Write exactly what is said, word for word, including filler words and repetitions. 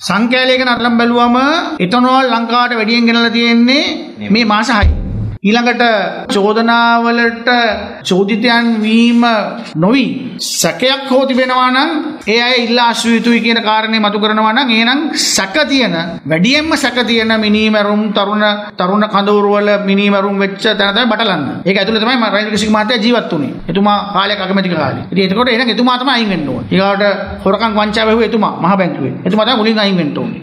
සංඛ්‍යාලයක නරලම් බැලුවම එතනෝල් ලංකාවට වැඩියෙන් ගෙනලා තියෙන්නේ මේ මාස හය. ඊළඟට චෝදනාවලට චෝදිතයන් වීම නොවි සැකයක් හෝ තිබෙනවා නම් ඒ අය ඉල්ලා අසු යුතුයි කියන කාරණේ මතු කරනවා නම් එහෙනම් සැක තියෙන වැඩියෙන්ම සැක තියෙන මිනීමරුම් තරුණ තරුණ කඳවුරු වල මිනීමරුම් වෙච්ච තැන තමයි බටලන්න. ඒක ඇතුළේ තමයි රනිල් වික්‍රමසිංහ මහත්තයා ජීවත් වුනේ. එතුමා කාලයක් අගමැතික කාලේ. ඉතින් එතකොට එහෙනම් එතුමා තමයි අයින් වෙන්න ඕනේ. ඊගාවට හොරකම් වංචාව වෙහුවේ එතුමා මහ බැංකුවේ. එතුමා තමයි මුලින් අයින් වෙන්න ඕනේ.